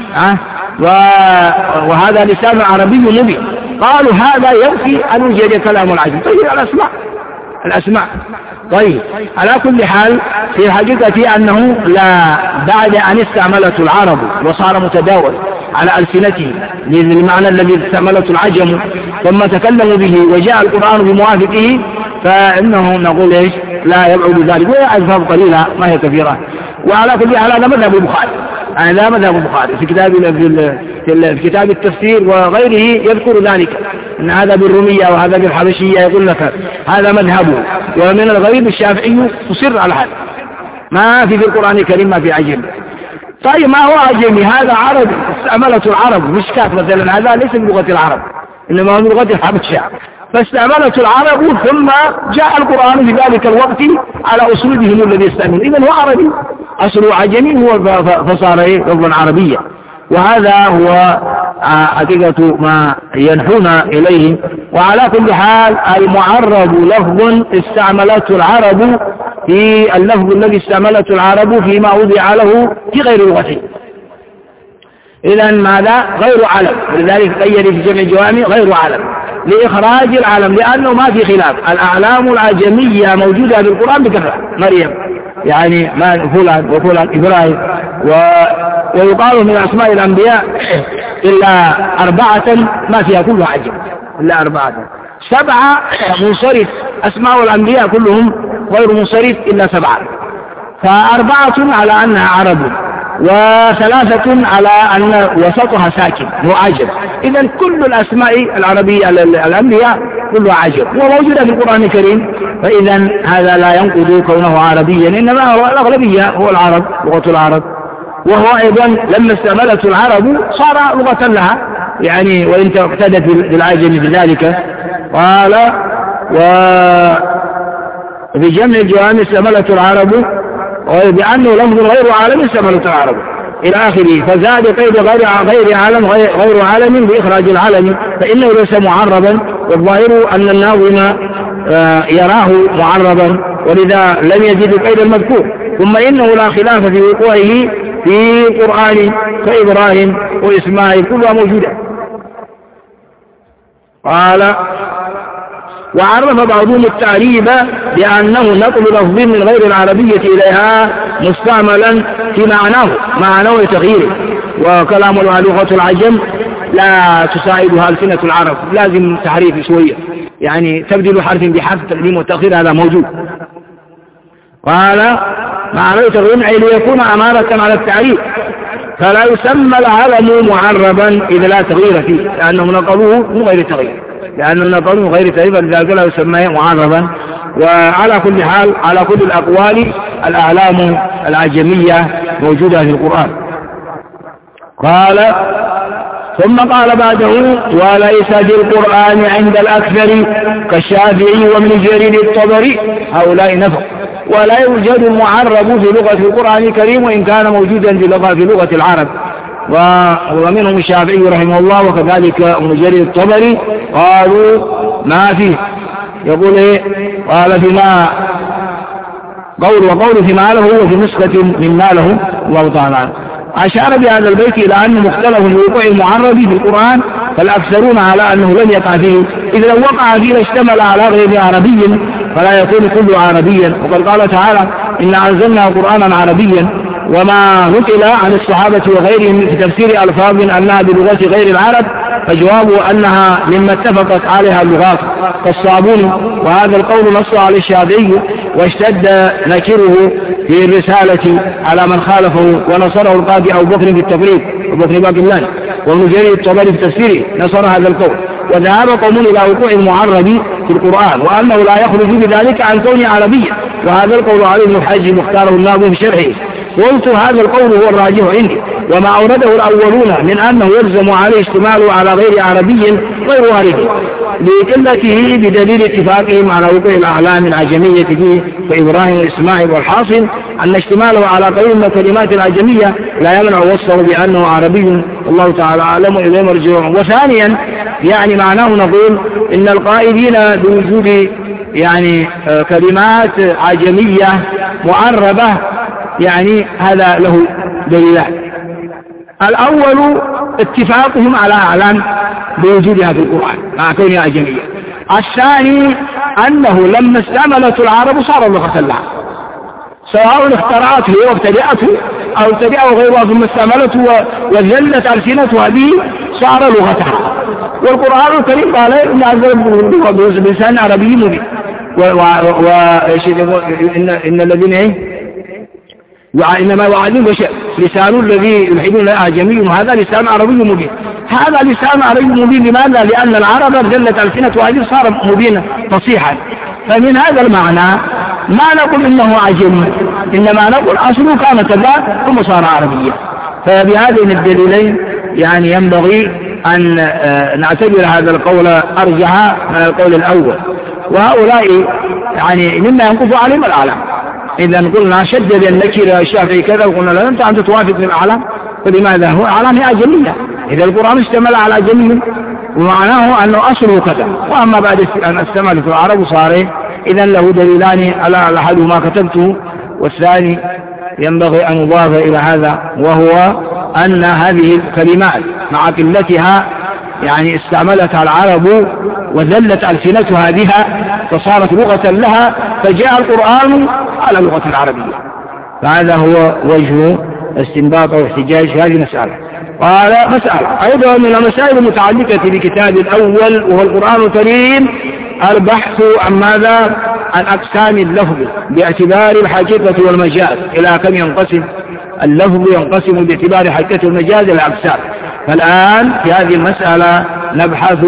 S1: وهذا لسان عربي مبين. قالوا هذا يكفي أن يوجد كلام العجم. طيب الأسماء طيب على كل حال في الحقيقة أنه لا بعد أن استعملته العرب وصار متداول على ألسنتهم للمعنى الذي استعملته العجم ثم تكلموا به وجاء القرآن بموافقه فإنه نقول إيش لا يبعد ذلك، وهي ألفاظ قليلة ما هي كثيرة. وعلى كل حال هذا مذهب البخاري، هذا مذهب البخاري في كتاب التفسير وغيره يذكر ذلك، أن هذا بالرومية وهذا بالحبشية يقول لك هذا مذهبه. ومن الغريب الشافعي تصر على هذا، ما في القرآن الكريم ما في عجمي. طيب ما هو عجمي؟ هذا عربي استعملته العرب، مش كاف مثلا، هذا ليس بلغة العرب إنما هو بلغة الحبشة، فاستعملته العرب ثم جاء القرآن في ذلك الوقت على أسلوبهم الذي يستعملون. إذن هو عربي أصله عجمي هو فصار لفظا عربيا، وهذا هو حقيقة ما ينحون إليه. وعلى كل حال المعرب لفظ استعملته العرب في اللفظ الذي استعملته العرب فيما وضع له في غير لغته. إذن ماذا؟ غير علم، ولذلك قيد في جمع الجوامع غير علم لإخراج العلم، لأنه ما في خلاف الأعلام العجمية موجودة بالقرآن بكثرة، مريم يعني ما فلان وفلان إبراهيم، ويقال من أسماء الأنبياء إلا 4 ما فيها كلها عجم، إلا 4 7 منصرف، أسماء الأنبياء كلهم غير منصرف إلا 7، ف4 على أنها عرب، و3 على أن وسطها ساكن هو عجم. إذن كل الأسماء العربية الأنبياء كلها عجم وموجودة في القرآن الكريم، فإذن هذا لا ينقض كونه عربيا، إنما هو الأغلبية هو العرب، لغة العرب. وهو أيضا لما استعملته العرب صار لغة لها يعني، وإن اقتدت بالعجم في ذلك. قال وفي جمع الجوامع استعملته العرب وبأنه لفظ غير عالم استعملته العرب إلى آخره، فزاد قيد غير عالم غير عالم بإخراج العالم، فإنه ليس معربا، والظاهر أن الناظم يراه معربا، ولذا لم يزد القيد المذكور. ثم إنه لا خلاف في وقوعه في القرآن كإبراهيم وإسماعيل كلها موجودة. قال وعرف بعضهم التعريب بأنه نقل لفظ من غير العربية إليها مستعملا في معناه تغييره، وكلام لغة العجم لا تساعدها ألسنة العرب، لازم تحريف شوية يعني تبدل حرف بحرف، تقديم والتأخير هذا موجود. قال معناه تغيير ليكون أمارة على التعريف، فلا يسمى العلم معربا إذا لا تغيير فيه، لأنهم نقلوه من غير تغيير، لأن النقل من غير تغيير لذلك لا يسمى معربا. وعلى كل حال على كل الأقوال الأعلام العجمية موجودة في القرآن. قال ثم قال بعده وليس في القرآن عند الأكثر كالشافعي وابن جرير الطبري هؤلاء نفر، ولا يوجد المعرب في لغة القرآن الكريم وإن كان موجودا في لغة العرب. ومنهم الشافعي رحمه الله وكذلك ابن جرير الطبري قالوا ما فيه. يقول ايه؟ قال فيما قول فيما له وفي نسخة مما له الله تعالى. أشار بهذا البيت إلى أنه مختلف الوقوع المعربي في القرآن، فالأكثرون على أنه لم يقع فيه، إذا لو وقع فيه لاشتمل على غير عربي فلا يكون كله عربيا. وقد قال تعالى إن أنزلنا قرآنا عربيا، وما نقل عن الصحابة وغيرهم في تفسير ألفاظ أنها بلغة غير العرب فجوابه أنها مما اتفقت عليها اللغات كالصابون، وهذا القول نص على الشافعي واشتد نكره في الرسالة على من خالفه، ونصره القاضي أبو بكر في التفريق أبو بكر باقلاني، وابن جرير الطبري في تفسيره نصر هذا القول. وذهب قوم إلى وقوع المعربي في القرآن وأنه لا يخرج بذلك عن كونه عربيا، وهذا القول علي بن الحج مختاره الناظم في شرحه. قلت هذا القول هو الراجح عندي، وما أورده الأولون من أنه يلزم عليه اشتماله على غير عربي غير وارد لقلته بدليل اتفاقهم على وقوع الأعلام العجمية فيه كإبراهيم وإسماعيل، والحاصل أن اشتماله على قليل من الكلمات العجمية لا يمنع وصفه بأنه عربي، والله تعالى أعلم إليه مرجعهم. وثانيا يعني معناه نقول إن القائلين بوجود يعني كلمات عجمية معربة يعني هذا له دليلان. الأول اتفاقهم على أعلام بوجودها في القرآن مع كونها عجمية. الثاني أنه لما استعملت العرب صار لغة لها، سواء اخترعته هي وابتدأته أو ابتدأه غيرها ثم استعملته وذلت ألسنتها به صار لغتها. والقرآن الكريم قال إن بلسان عربي مبين، إن الذين إنما وعدين لسان الذي يلحدون أعجمي وهذا لسان عربي مبين. هذا لسان عربي مبين لماذا؟ لأن العرب ذلت ألسنتها هذه صار مبينا فصيحا. فمن هذا المعنى ما نقول إنه عجمي، إنما نقول أصله كان كذا ثم صار عربيا. فبهذين الدليلين يعني ينبغي أن نعتبر هذا القول أرجح من القول الأول. وهؤلاء يعني مما ينقص عليهم الأعلام. إذا قلنا شدد النكير الشافعي كذا وقلنا لا أنت توافق بالأعلام، فلماذا هو أعلام أعجمية؟ إذا القرآن اشتمل على أعجمي ومعناه أنه أصله كذا، وأما بعد أن استعملت العرب صار إذا له دليلان على أحدهما كتبته والثاني ينبغي أن يضاف إلى هذا، وهو أن هذه الكلمات مع قلتها يعني استعملتها العرب وذلت ألسنتها بها فصارت لغة لها، فجاء القرآن على اللغة العربية. فهذا هو وجه استنباط أو احتجاج في هذه المسألة. قال مسألة أيضا من المسائل المتعلقة بكتاب الأول وهو القرآن الكريم البحث عن ماذا؟ عن أقسام اللفظ باعتبار الحقيقة والمجاز. إلى كم ينقسم اللفظ؟ ينقسم باعتبار الحقيقة والمجاز إلى أقسام. فالآن في هذه المسألة نبحث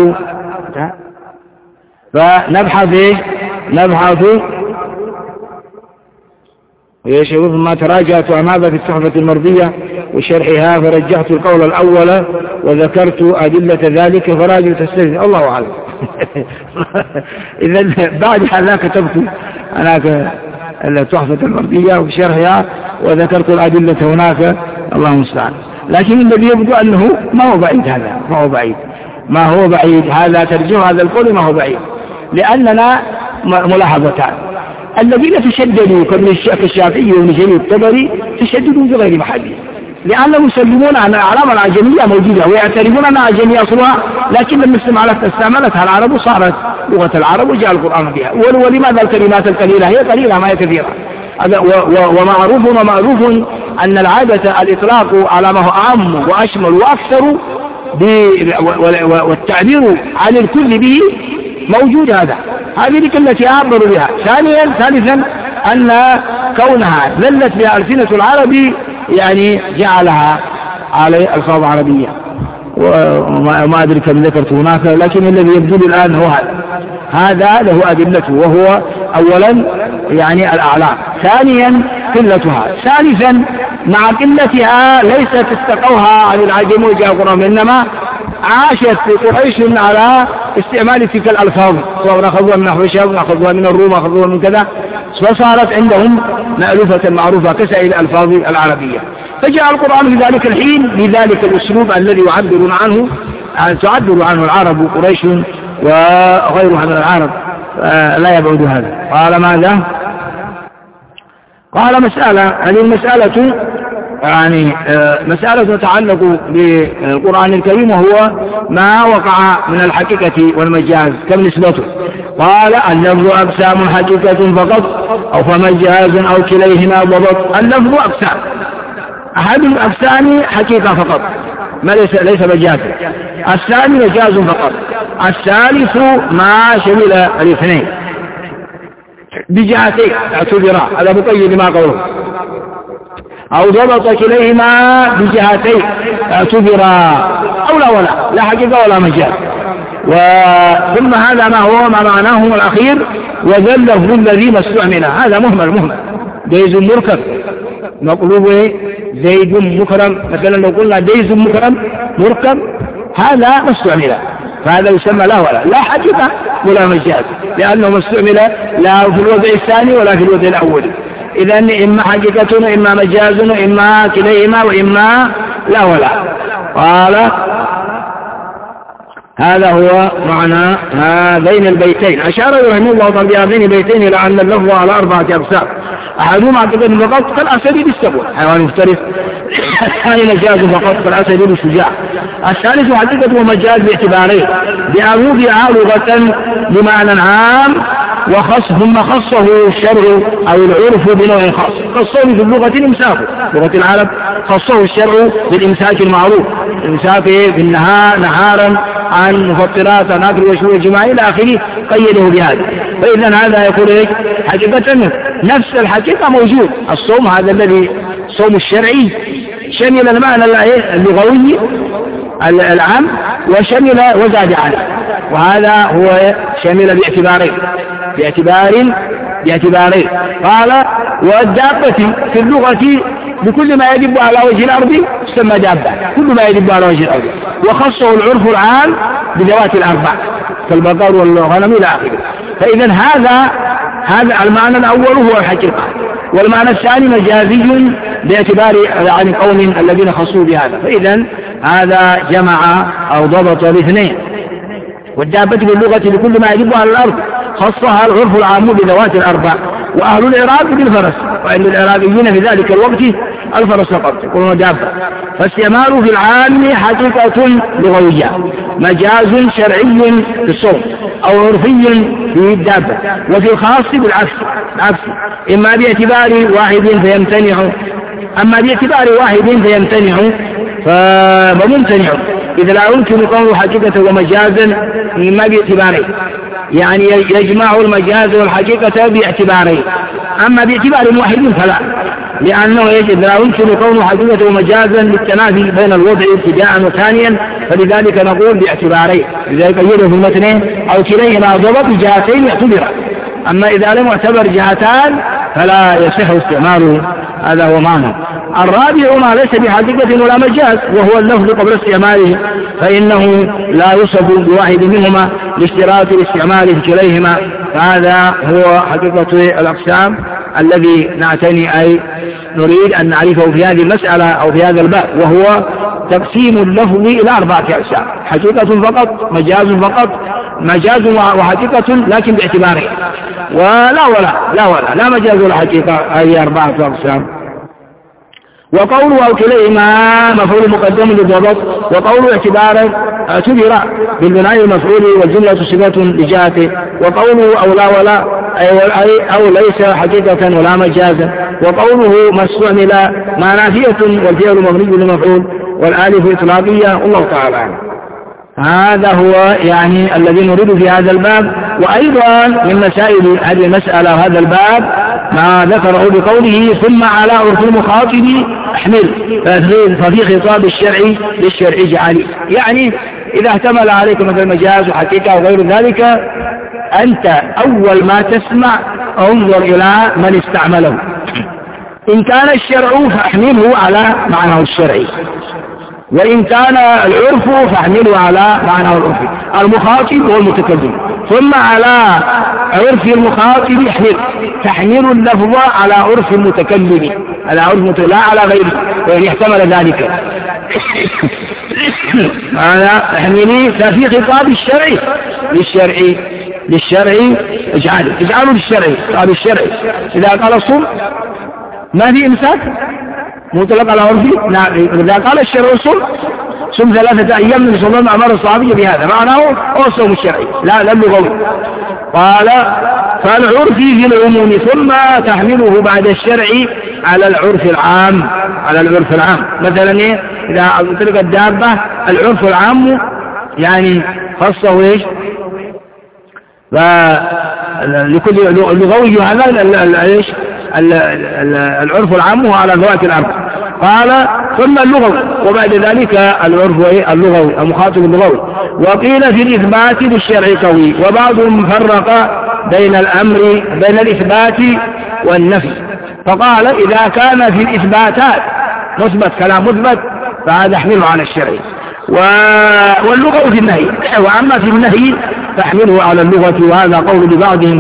S1: ويشعر ما تراجعت عن هذا في التحفة المرضية وشرحها فرجحت القول الأول وذكرت أدلة ذلك فراجعت السجن. الله أعلم. إذا بعد هذا كتبت هناك التحفة المرضية وشرحها وذكرت الأدلة هناك، الله المستعان. لكن الذي يبدو أنه ما هو بعيد، هذا ما هو بعيد هذا ترجمة هذا القول ما هو بعيد، لأننا ملاحظتان. الذين تشددوا كالشافعي وابن جرير الطبري تشددوا بغير محله، لأنهم يسلمون أن الأعلام العجمية موجودة ويعترفون أنها عجمية أصلها، لكن لما استعملتها العرب صارت لغة العرب وجاء القرآن بها. ولماذا الكلمات القليلة هي قليلة ما هي كثيرة؟ ومعروف أن العادة الإطلاق على ما هو أعم وأشمل وأكثر والتعبير عن الكل به موجود. هذه التي أعبر بها. ثالثا أن كونها ذلت بها ألسنة العرب يعني جعلها على ألفاظ عربية، وما أدري كم ذكرت هناك، لكن الذي يبدو الآن هو هذا له أدلته، وهو أولا يعني الأعلام، ثانيا قلتها، ثالثا مع قلتها ليست استقوها عن العجم وجاء القرآن، إنما عاشت قريش على استعمال تلك الألفاظ، سواء أخذوها من الحبشة أخذوها من الروم أخذوها من كذا، فصارت عندهم مألوفة معروفة كسائر الألفاظ العربية. فجاء القرآن في ذلك الحين بذلك الأسلوب الذي تعبر عنه العرب قريش وغيرها من العرب، لا يبعد هذا. قال ماذا؟ قال مسألة، هذه المسألة يعني مسألة تتعلق بالقرآن الكريم، وهو ما وقع من الحقيقة والمجاز كم نسبته. قال اللفظ أقسام حقيقة فقط أو فمجاز أو كليهما ضبط. اللفظ أقسام، أحد الأقسام حقيقة فقط ما ليس مجازا، الثاني مجاز فقط، الثالث ما شمل الاثنين بجهتين اعتبرا، هذا مقيد ما قوله، أو ضبط كليهما بجهتين اعتبرا، أو لا حقيقة ولا مجاز. ثم هذا ما هو ما معناه الأخير وذل اللفظ الذي ما استعمل، هذا مهمل ديز مركب مقلوب زيد مكرم، مثلا لو قلنا ديز مكرم مركب هذا ما استعمل، فهذا يسمى لا حقيقة ولا مجاز، لأنه ما استعمل لا في الوضع الثاني ولا في الوضع الأول. إذن إما حقيقة وإما مجاز وإما كليهما وإما لا ولا. قال هذا هو معنى هذين البيتين. أشار رحمه الله تعالى بهذين البيتين إلى أن اللفظ على 4 أقسام، أحدهما حقيقة فقط كالأسد بالسبوع حيوان مختلف، الثاني مجاز فقط كالأسد بالشجاع، الثالث حقيقة ومجاز باعتبارين، بأن وضع لغة بمعنى عام ثم خصه الشرع أو العرف بنوع خاص. خصه في اللغة الإمساك، لغة العرب خصه الشرع بالإمساك المعروف، الإمساك بالنهار نهارا عن مفطرات عن أكل وشرب الجماع إلى آخره، قيده بهذا. فإذا هذا يقول إيه؟ حقيقة نفس الحقيقة موجود. الصوم هذا الذي الصوم الشرعي شمل المعنى اللغوي العام وشمل وزاد عنه، وهذا هو شمل باعتبارين. قال والدابة في اللغة بكل ما يدب على وجه الأرض تسمى دابة، كل ما يدب على وجه الأرض، وخصه العرف العام بذوات الأربع كالبقر والغنم إلى آخره. فإذا هذا المعنى الأول هو الحقيقة، والمعنى الثاني مجازي باعتبار عن قوم الذين خصوا بهذا. فإذا هذا جمع أو ضبط باثنين. والدابة باللغة لكل ما يدب على الأرض خصها العرف العام بذوات الأربع، وأهل العراق بالفرس، وأن العراقيين في ذلك الوقت الفرس فقط يقولون دابة. فاستعماله في العام حقيقة لغوية، مجاز شرعي في الصوم أو عرفي في الدابة، وفي الخاص بالعكس، إما باعتبار واحد فيمتنع، أما باعتبار واحد فيمتنع فممتنع إذا لا يمكن كونه حقيقة ومجازا مما باعتبارين، يعني يجمع المجاز والحقيقة باعتبارين. أما باعتبار واحد فلا، لأنه يجب لا يمكن كونه حقيقة ومجازا للتنافي بين الوضع ابتداء وثانيا، فلذلك نقول باعتبارين. لذلك يجب في المتن أو كليهما ضبط جهتين يعتبر، أما إذا لم يعتبر جهتان فلا يصح استعماله. هذا هو معنى. الرابع ما ليس بحقيقة ولا مجاز، وهو اللفظ قبل استعماله، فإنه لا يصف بواحد منهما لاشتراط الاستعمال في كليهما. فهذا هو حقيقة الأقسام الذي نعتني أي نريد أن نعرفه في هذه المسألة أو في هذا الباب، وهو تقسيم اللفظ إلى 4 أقسام: حقيقة فقط، مجاز فقط، مجاز وحقيقة لكن باعتبارين، لا مجاز ولا حقيقة، هذه 4 أقسام. وقوله أو كليهما مفعول مقدم للضبط، وقوله اعتبار اعتبر بالبناء المفعول والجملة صفة لجهته، وقوله أو لا ولا أو ليس حقيقة ولا مجازا، وقوله ما استعمل ما نافية والفعل مبني للمفعول والآلف إطلاقية. والله تعالى عنه. هذا هو يعني الذي نريد في هذا الباب. وأيضا من مسائل هذه المسألة وهذا الباب ما ذكره بقوله ثم على عرف المخاطب احمل، ففي خطاب الشرع للشرع جعلي، يعني إذا احتمل عليك مثل مجاز وحقيقة وغير ذلك، أنت أول ما تسمع انظر إلى من استعمله. إن كان الشرع فاحمله على معناه الشرعي، وإن كان العرف فاحمله على معناه العرفي. المخاطب هو المتكلم، ثم على عرف المخاطب تحمل اللفظ على عرف المتكلم، لا على غيره، وإن احتمل ذلك. هذا احملي ففي خطاب الشرع للشرع اجعله للشرع، خطاب الشرع. إذا قال الصوم ما في إمساك مطلق على عرفي، إذا قال الشرع صم 3 أيام من صوم أمر الصحابي بهذا، معناه هو الصوم الشرعي لا اللغوي. قال فالعرفي في العموم، ثم تحمله بعد الشرع على العرف العام. مثلا إذا أطلق الدابة العرف العام يعني خصه إيش؟ لكل لغوي هذا العرف العام هو على ذوات الأربع. قال ثم اللغوي، وبعد ذلك العرف اللغوي المخاطب اللغوي. وقيل في الإثبات بالشرع قوي، وبعضهم فرق بين الإثبات والنفي، فقال إذا كان في الإثباتات مثبت كلام مثبت فهذا يحمله على الشرع، واللغة في النهي، وأما في النهي فاحمله على اللغة، وهذا قول ببعضهم.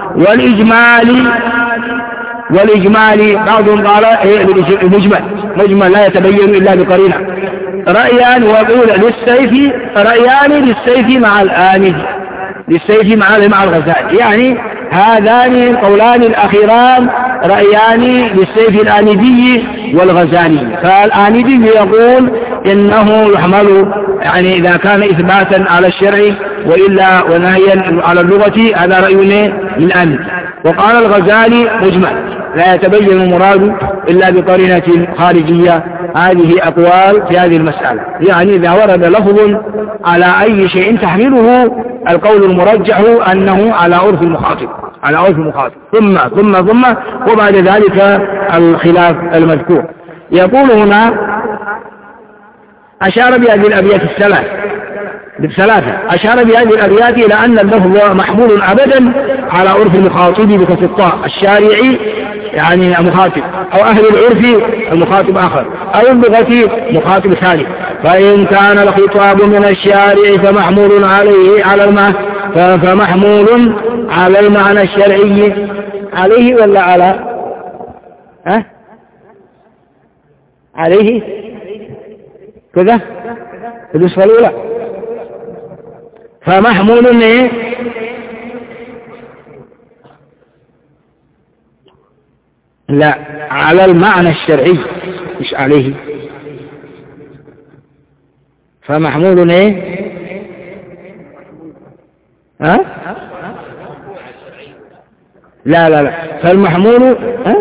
S1: والإجمال بعضهم قال مجمل لا يتبين إلا بقرينة. رأيان وقول رأيان للسيف مع الغزال، يعني هذان القولان الأخيران رأيان للسيف الآندي والغزالي. فالآندي يقول إنه يحمل يعني إذا كان إثباتا على الشرع وإلا ونهيا على اللغة، هذا رأي للآندي. وقال الغزالي مجمل لا يتبين المراد إلا بقرينة خارجية. هذه أقوال في هذه المسألة، يعني إذا ورد لفظ على أي شيء تحمله القول المرجح أنه على عرف المخاطب، على عرف المخاطب، ثم وبعد ذلك الخلاف المذكور. يقول هنا أشار بهذه الأبيات الثلاثة أشار بهذه الأبيات إلى أن اللفظ محمول أبدا على عرف المخاطب بكسر الطاء الشارعي يعني المخاطب، أو أهل العرف المخاطب آخر، أو اللغة مخاطب ثاني. فإن كان الخطاب من الشارع فمحمول على المعنى الشرعي. عليه ولا على عليه كذا في النسخة الأولى. فمحمول إيه؟ لا، على المعنى الشرعي مش عليه. فمحمول ايه؟ لا فالمحمول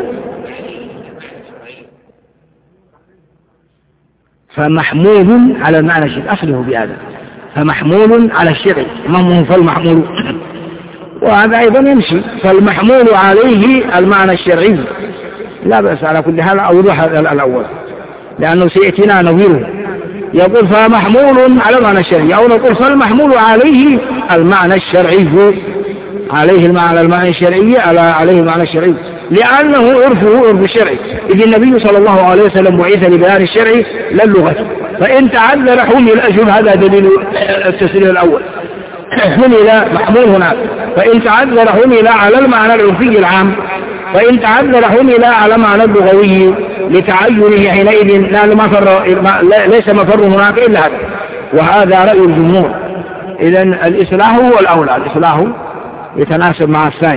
S1: فمحمول على المعنى الشرعي، أصله بهذا فمحمول على الشرعي، ما هو فالمحمول، وهذا أيضا يمشي. فالمحمول عليه المعنى الشرعي لا بأس على كل حال أوضح الأول لأنه سيأتينا نظيره. يقول فمحمول على المعنى الشرعي، أو نقول فالمحمول عليه المعنى الشرعي، عليه المعنى الشرعي عليه المعنى الشرعي، لأنه عرفه عرف الشرعي، إذ النبي صلى الله عليه وسلم بعث لبيان الشرع لا اللغة. فإن تعذر حمل أجل، هذا دليل التسليل الأول، حمل محمول هناك. فإن تعذر حمل على المعنى العرفي العام، وإن تعذر حمل على معنى اللغوي لتعينه حينئذ ليس مفر هناك إلا هذا، وهذا رأي الجمهور. إذن الإصلاح هو الأولى، الإصلاح يتناسب مع الثاني.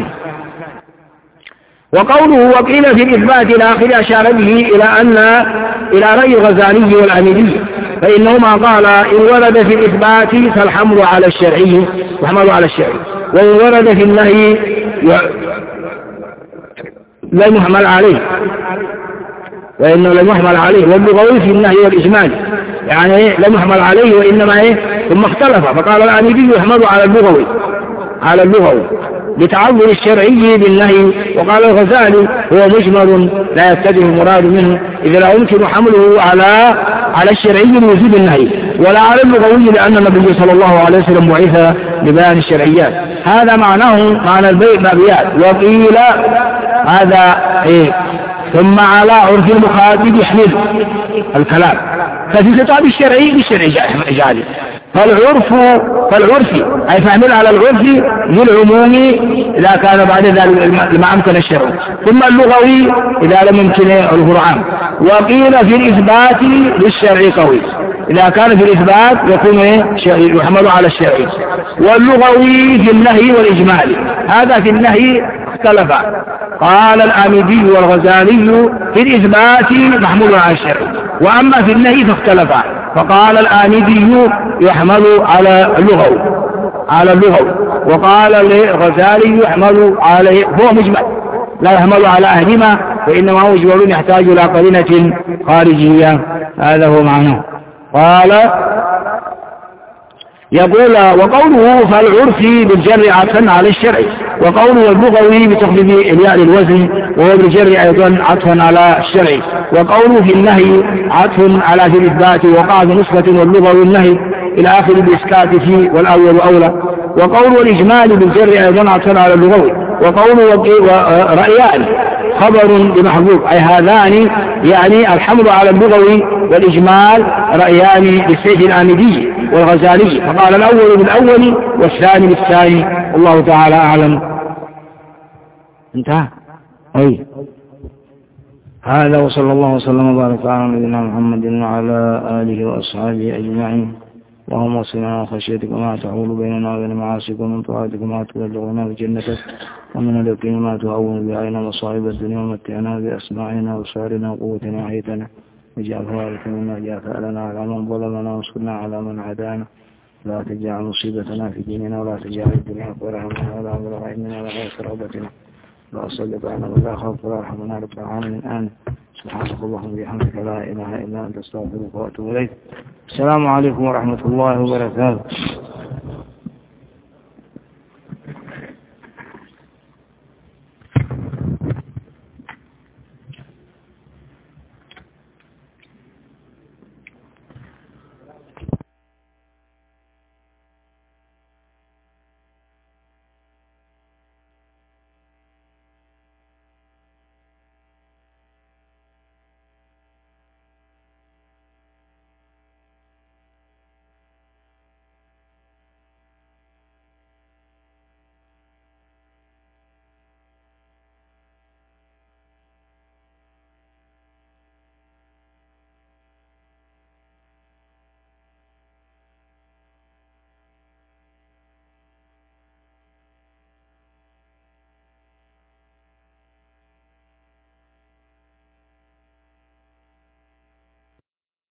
S1: وقوله وقيل في الإثبات الآخر أشار به إلى رأي الغزالي والآمدي، فإنهما قال إن ورد في الإثبات فالحمل على الشرعي وإن ورد في النهي لا يحمل عليه، وإنه لم يحمل عليه. واللغوي في النهي والإجمال يعني لم يحمل عليه وإنما ثم اختلف، فقال الآمدي يحمل على اللغوي لتعذر الشرعي بالنهي، وقال الغزالي هو مجمل لا يتجه المراد منه، إذا لا يمكن حمله على الشرعي لوجود النهي ولا على اللغوي، لأن النبي صلى الله عليه وسلم بعث لبيان الشرعيات. هذا معنى البابيات. وقيل هذا ثم على عرف المخاطب يحمل الكلام، ففي الخطاب الشرعي بالشرعي جالي. فالعرف أي فاحمل على العرف للعموم إذا كان بعد ذلك لما أمكن الشرع، ثم اللغوي إذا لم يمكن القرآن. وقيل في الإثبات للشرع قوي، إذا كان في الإثبات يكون يحمل على الشرع. واللغوي في النهي والإجمال، هذا في النهي اختلف، قال الآمدي والغزالي في الإثبات محمول على الشرع، وأما في النهي فاختلفا، فقال الآمدي يحمل على اللغة وقال الغزالي يحمل عليه، هو مجمل لا يحمل على أهلهما، وإنما هو مجمل يحتاج إلى قرينة خارجية. هذا هو معناه. قال يقول وقوله فالعرفي بالجر عطفا على الشرع، وقوله اللغوي بتخفيف الياء للوزن وهو بالجر أيضا عطفا على الشرع، وقوله في النهي عطف على في الإثبات وقعد نسبة واللغة والنهي إلى آخر الإسكات فيه والأول أولى. وقوله الإجمال بالجر أيضا عطفا على اللغوي، وقوله رأيان خبر بمحبوب، أي هذان يعني الحمل على اللغوي والإجمال رأيان للسيف الآمدي والغزالي، فقال الأول بالأول والثاني بالثاني، والله تعالى أعلم. انتهى. هذا وصلى الله وسلم وبارك على نبينا محمد وعلى آله وأصحابه أجمعين. اللهم وصلنا خشيتك ما تحول بيننا وبين معاصيك ومن طاعتك ما تبلغنا بجنتك ومن اليقين ما تهون بعين مصائب الدنيا ومتعنا بأسماعنا وبصارنا وقوتنا وحيتنا واجعل وارثا منا واجعل ثأرنا على من ظلمنا وانصرنا على من عادانا لا تجعل مصيبتنا في ديننا ولا تجعل الدنيا أكبر همنا ولا مبلغ علمنا ولا غير رغبتنا لا صلت علينا ولا خوف ولا رحمنا رب العالمين آمين. سبحانك اللهم وبحمدك لا إله إلا أنت استغفرك وأتوب إليك. السلام عليكم ورحمة الله وبركاته.